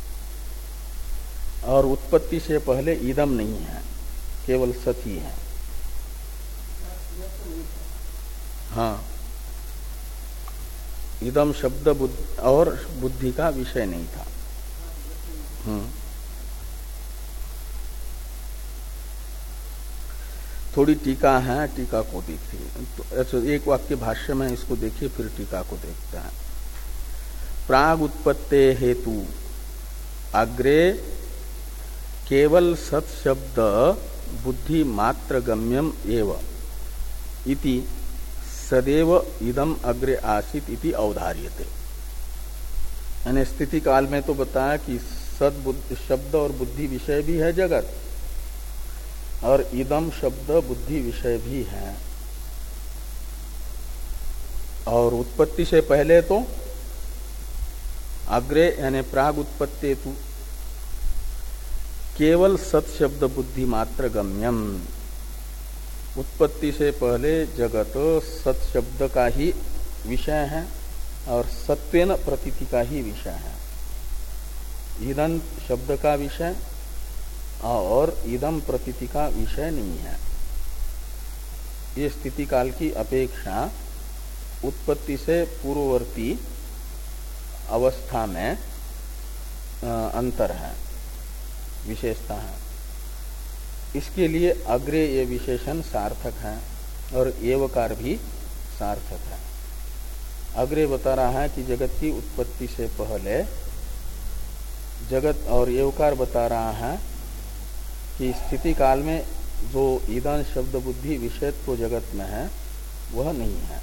और उत्पत्ति से पहले इदम नहीं है, केवल सत ही है। हाँ, इदम शब्द बुद्ध और बुद्धि का विषय नहीं था। हम्म थोड़ी टीका है, टीका को देखिए। तो एक वाक्य भाष्य में इसको देखिए, फिर टीका को देखते हैं। प्राग उत्पत्ते हेतु अग्रे केवल सत शब्द बुद्धि मात्र गम्यम एव इति सदैव इदम अग्रे आसीत इति अवधार्यते। यानी स्थिति काल में तो बताया कि सद शब्द और बुद्धि विषय भी है जगत, और इदम शब्द बुद्धि विषय भी है। और उत्पत्ति से पहले तो अग्रे यानी प्राग उत्पत्ति तु केवल सत शब्द बुद्धि मात्र गम्यम, उत्पत्ति से पहले जगत सत शब्द का ही विषय है और सत्वेन प्रतीति का ही विषय है। इदं शब्द का विषय और इदम प्रतीति का विषय नहीं है। ये स्थिति काल की अपेक्षा उत्पत्ति से पूर्ववर्ती अवस्था में अंतर है, विशेषता है। इसके लिए अग्रे ये विशेषण सार्थक है और एवकार भी सार्थक है। अग्रे बता रहा है कि जगत की उत्पत्ति से पहले जगत, और एवकार बता रहा है कि स्थिति काल में जो ईदन शब्द बुद्धि विषयत्व जगत में है वह नहीं है,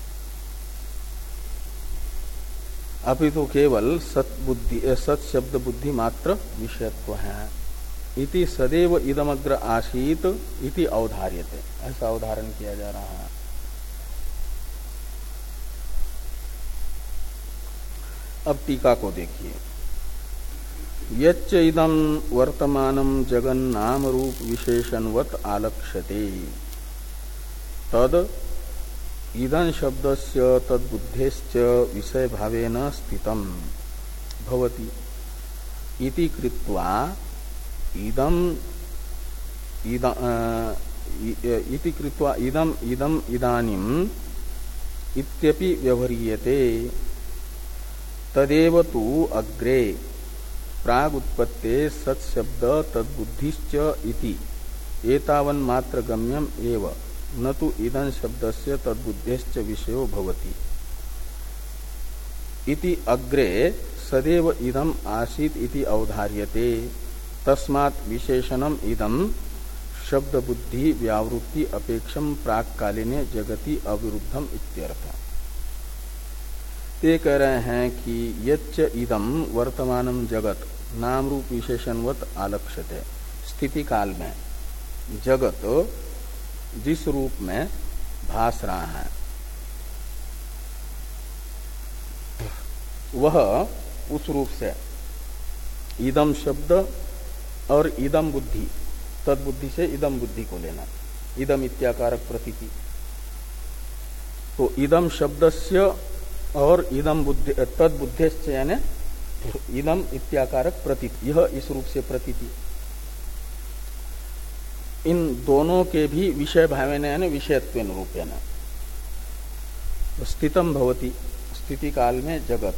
अपितु केवल सत बुद्धि सत शब्द बुद्धि मात्र विषयत्व है। इति सदैव इदमग्र आसीत इति अवधार्यते, ऐसा अवधारण किया जा रहा है। अब टीका को देखिए। यच्च इदं वर्तमानं जगन्नाम रूप विशेषणवत् आलक्ष्यते तद इदं शब्दस्य तद्बुद्धेश्च विषय भावेन स्थितं भवति इति कृत्वा इदं इति कृत्वा इदं इदं इदानीं इत्यपि व्यवह्रियते। तदेव तु अग्रे प्राग उत्पत्ते सत्शब्द तद्बुद्धिश्च इति एतावन् मात्र गम्यम एव न तु इदं शब्दस्य तद्बुद्धेश्च विषयो भवति इति अग्रे सदैव इदं आसीत् इति अवधार्यते। तस्मात् विशेषणम इदं शब्द बुद्धि व्यावृत्ति अपेक्षम प्राक्कालीने जगति अविरुद्धम इत्यर्थ। ते कह रहे हैं कि यच्च इदं वर्तमानम जगत नाम रूप विशेषणवत् आलक्ष्यते, स्थिति काल में जगत जिस रूप में भास रहा है वह उस रूप से इदम शब्द और इदम बुद्धि, तद बुद्धि से इदम बुद्धि को लेना, इदम इत्याकारक प्रतीति। तो इदम शब्दस्य और इदम बुद्धि तद बुद्धेश्च यानी इदम इत्याकारक प्रतीति, यह इस रूप से प्रतीति। इन दोनों के भी विषय भावेन यानी विषयत्वेन रूपेण स्थितम भवति, स्थिति काल में जगत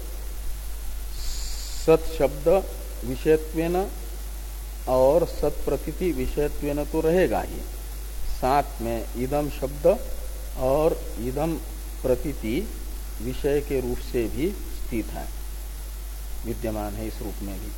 सत शब्द विषयत्वेन और सत प्रतीति विषयत्वेन तो रहेगा ही, साथ में इदम शब्द और इदम प्रतीति विषय के रूप से भी स्थित है, विद्यमान है इस रूप में भी।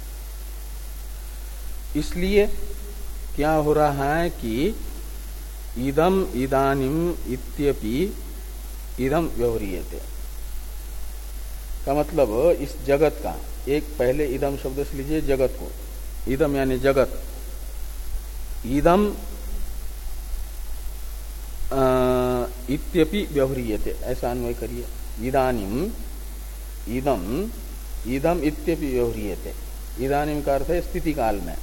इसलिए क्या हो रहा है कि इदम इदानिम इत्यपि इदम व्यवह्रियते का मतलब इस जगत का, एक पहले इदम शब्द से लीजिए जगत को, इदम यानी जगत, इदम इत्यपि व्यवह्रियते ऐसा अन्वय करिए। इदानिम इदम इदम इत्यपि व्यवह्रियते, इदानिम का अर्थ है स्थिति काल में,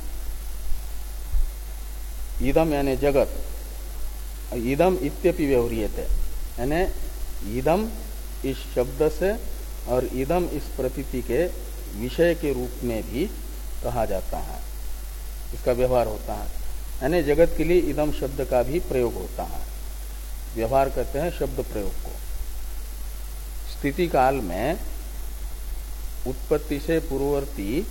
इदम यानी जगत, इदम इत्यपि व्यवह्रियते यानी इदम इस शब्द से और इदम इस प्रतीति के विषय के रूप में भी कहा जाता है, इसका व्यवहार होता है। यानी जगत के लिए इदम शब्द का भी प्रयोग होता है, व्यवहार करते हैं शब्द प्रयोग को। स्थिति काल में उत्पत्ति से पूर्ववर्ती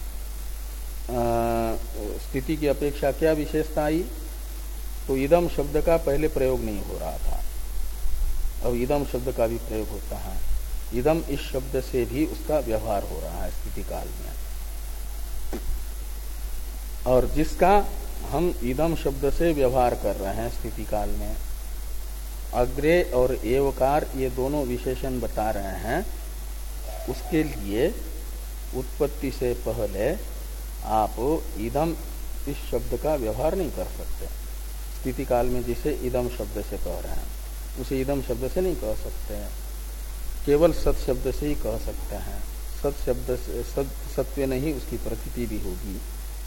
स्थिति की अपेक्षा क्या विशेषता आई? तो इदम शब्द का पहले प्रयोग नहीं हो रहा था, अब इदम शब्द का भी प्रयोग होता है। इदम इस शब्द से भी उसका व्यवहार हो रहा है स्थिति काल में, और जिसका हम इदम शब्द से व्यवहार कर रहे हैं स्थिति काल में, अग्रे और एवकार ये दोनों विशेषण बता रहे हैं, उसके लिए उत्पत्ति से पहले आप इदम इस शब्द का व्यवहार नहीं कर सकते। स्थिति काल में जिसे इदम शब्द से कह रहे हैं उसे इदम शब्द से नहीं कह सकते हैं, केवल सत शब्द से ही कह सकते हैं। सत शब्द से सत सत्य नहीं उसकी प्रतीति भी होगी।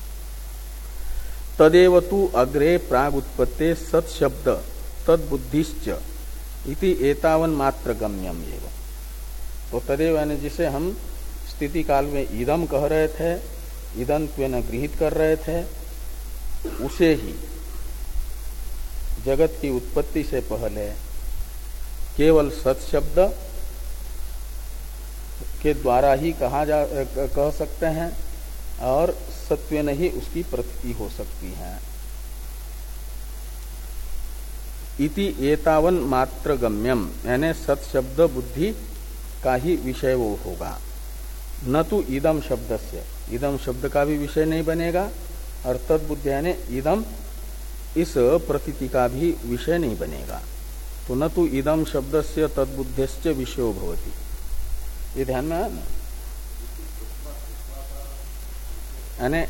तदेव तु अग्रे प्राग उत्पत्ते सत शब्द तद बुद्धिश्च इति एतावन मात्र गम्यम एवं। तो तदेव यानी जिसे हम स्थिति काल में इदम कह रहे थे, इदम त्वेन गृहीत कर रहे थे, उसे ही जगत की उत्पत्ति से पहले केवल सत शब्द के द्वारा ही कहा जा कह सकते हैं और सत्वेन ही उसकी प्रतीति हो सकती है। इति एतावन मात्र गम्यम यानी सत शब्द बुद्धि का ही विषय वो होगा, न तो इदम शब्द से, इदम शब्द का भी विषय नहीं बनेगा और तद बुद्धि यानी इदम इस प्रतीति का भी विषय नहीं बनेगा। तो न तो इदम शब्द से तद बुद्धिश्च विषयो भवति, ये ध्यान में आया ना। यानी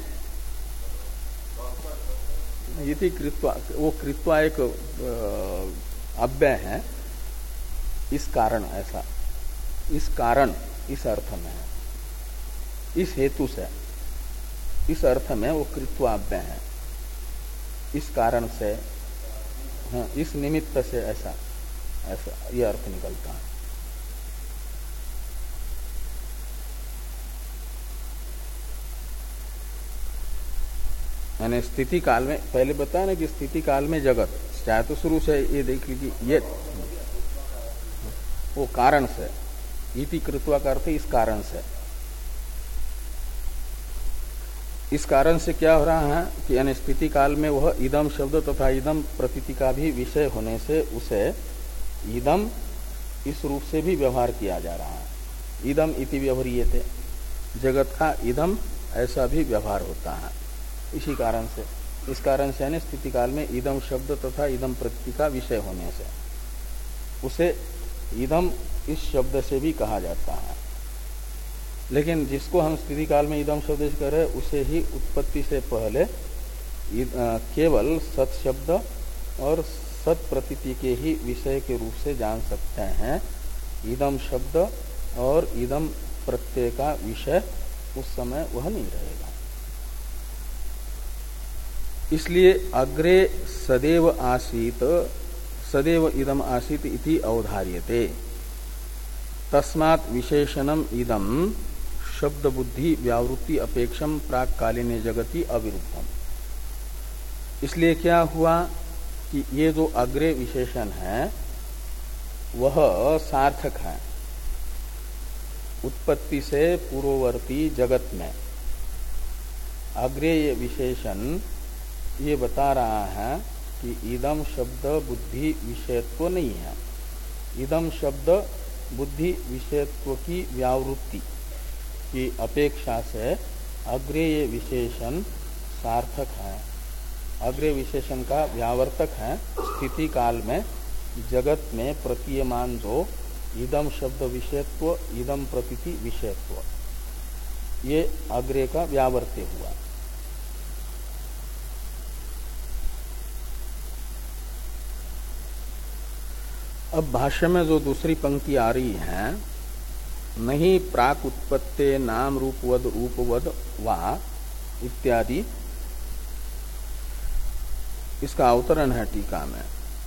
इति कृत्वा, वो कृत्वा एक अव्यय है, इस कारण ऐसा, इस कारण इस अर्थ में है, इस हेतु से, इस अर्थ में वो कृत्वा अव्यय है, इस कारण से, हाँ, इस निमित्त से ऐसा ऐसा ये अर्थ निकलता है। यानी स्थिति काल में पहले बताया ना कि स्थिति काल में जगत, चाहे तो शुरू से ये देख लीजिए, ये वो कारण से, इति कृत्वा का अर्थ इस कारण से, इस कारण से क्या हो रहा है कि यानी स्थिति काल में वह इदम शब्द तथा इदम प्रतीति का भी विषय होने से उसे इदम इस रूप से भी व्यवहार किया जा रहा है। इदम इति व्यवह्रियते, जगत का इदम ऐसा भी व्यवहार होता है इसी कारण से। इस कारण से यानी स्थिति काल में इदम शब्द तथा इदम प्रतीति का विषय होने से उसे इदम इस शब्द से भी कहा जाता है। लेकिन जिसको हम स्थिति काल में इदम शब्द से कह रहे हैं उसे ही उत्पत्ति से पहले केवल सत शब्द और सत प्रतीति के ही विषय के रूप से जान सकते हैं। इदम शब्द और इदम प्रत्यय का विषय उस समय वह नहीं रहेगा। इसलिए अग्रे सदैव आसीत सदैव इदम आसीत इति अवधार्यते। तस्मात् विशेषणम इदम शब्द बुद्धि व्यावृत्ति अपेक्षम प्राक्कालीने जगति अविरुद्धम। इसलिए क्या हुआ कि ये जो अग्रे विशेषण है वह सार्थक है उत्पत्ति से पूर्ववर्ती जगत में। अग्रे ये विशेषण ये बता रहा है कि इदम शब्द बुद्धि विषयत्व नहीं है। इदम शब्द बुद्धि विषयत्व की व्यावृत्ति की अपेक्षा से अग्रे ये विशेषण सार्थक है। अग्रे विशेषण का व्यावर्तक है स्थिति काल में जगत में प्रतीयमान जो इदम शब्द विषयत्व इदम प्रतीति विषयत्व ये अग्रे का व्यावर्त्य हुआ। अब भाष्य में जो दूसरी पंक्ति आ रही है, नहीं प्राक उत्पत्ते नाम रूपवद रूपवद वा इत्यादि, इसका अवतरण है टीका में।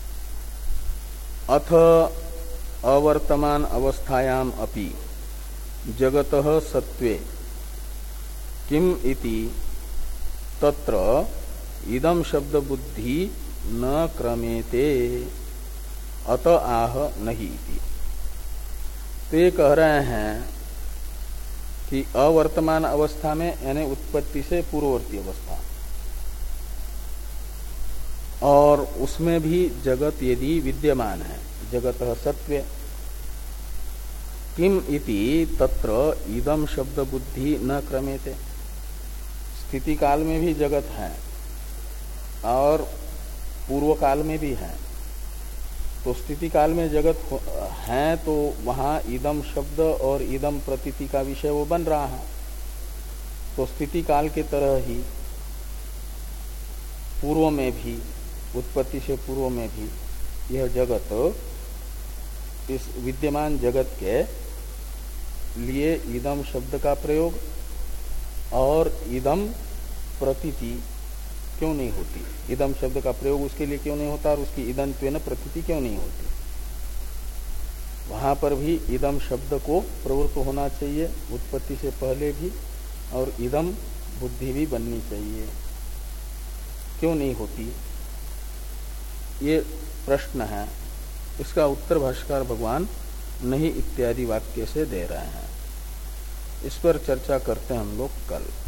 अथ अवर्तमान अवस्थायाम अपि जगतः सत्वे किम इति तत्र इदम शब्द बुद्धि न क्रमेते अत आह नहीं इति। तो ये कह रहे हैं कि अवर्तमान अवस्था में यानी उत्पत्ति से पूर्ववर्ती अवस्था और उसमें भी जगत यदि विद्यमान है जगतः सत्वे किम इति तत्र इदम शब्द बुद्धि न क्रमेते। स्थिति काल में भी जगत है और पूर्व काल में भी है। तो स्थिति काल में जगत है तो वहां इदम शब्द और इदम प्रतीति का विषय वो बन रहा है। तो स्थिति काल के तरह ही पूर्व में भी उत्पत्ति से पूर्व में भी यह जगत इस विद्यमान जगत के लिए इदम शब्द का प्रयोग और इदम प्रतीति क्यों नहीं होती, इदम शब्द का प्रयोग उसके लिए क्यों नहीं होता और उसकी इदंत्वेन प्रतीति क्यों नहीं होती। वहां पर भी इदम शब्द को प्रवृत्त होना चाहिए उत्पत्ति से पहले भी और इदम बुद्धि भी बननी चाहिए, क्यों नहीं होती, ये प्रश्न है। इसका उत्तर भाष्यकार भगवान नहीं इत्यादि वाक्य से दे रहे हैं। इस पर चर्चा करते हैं हम लोग कल।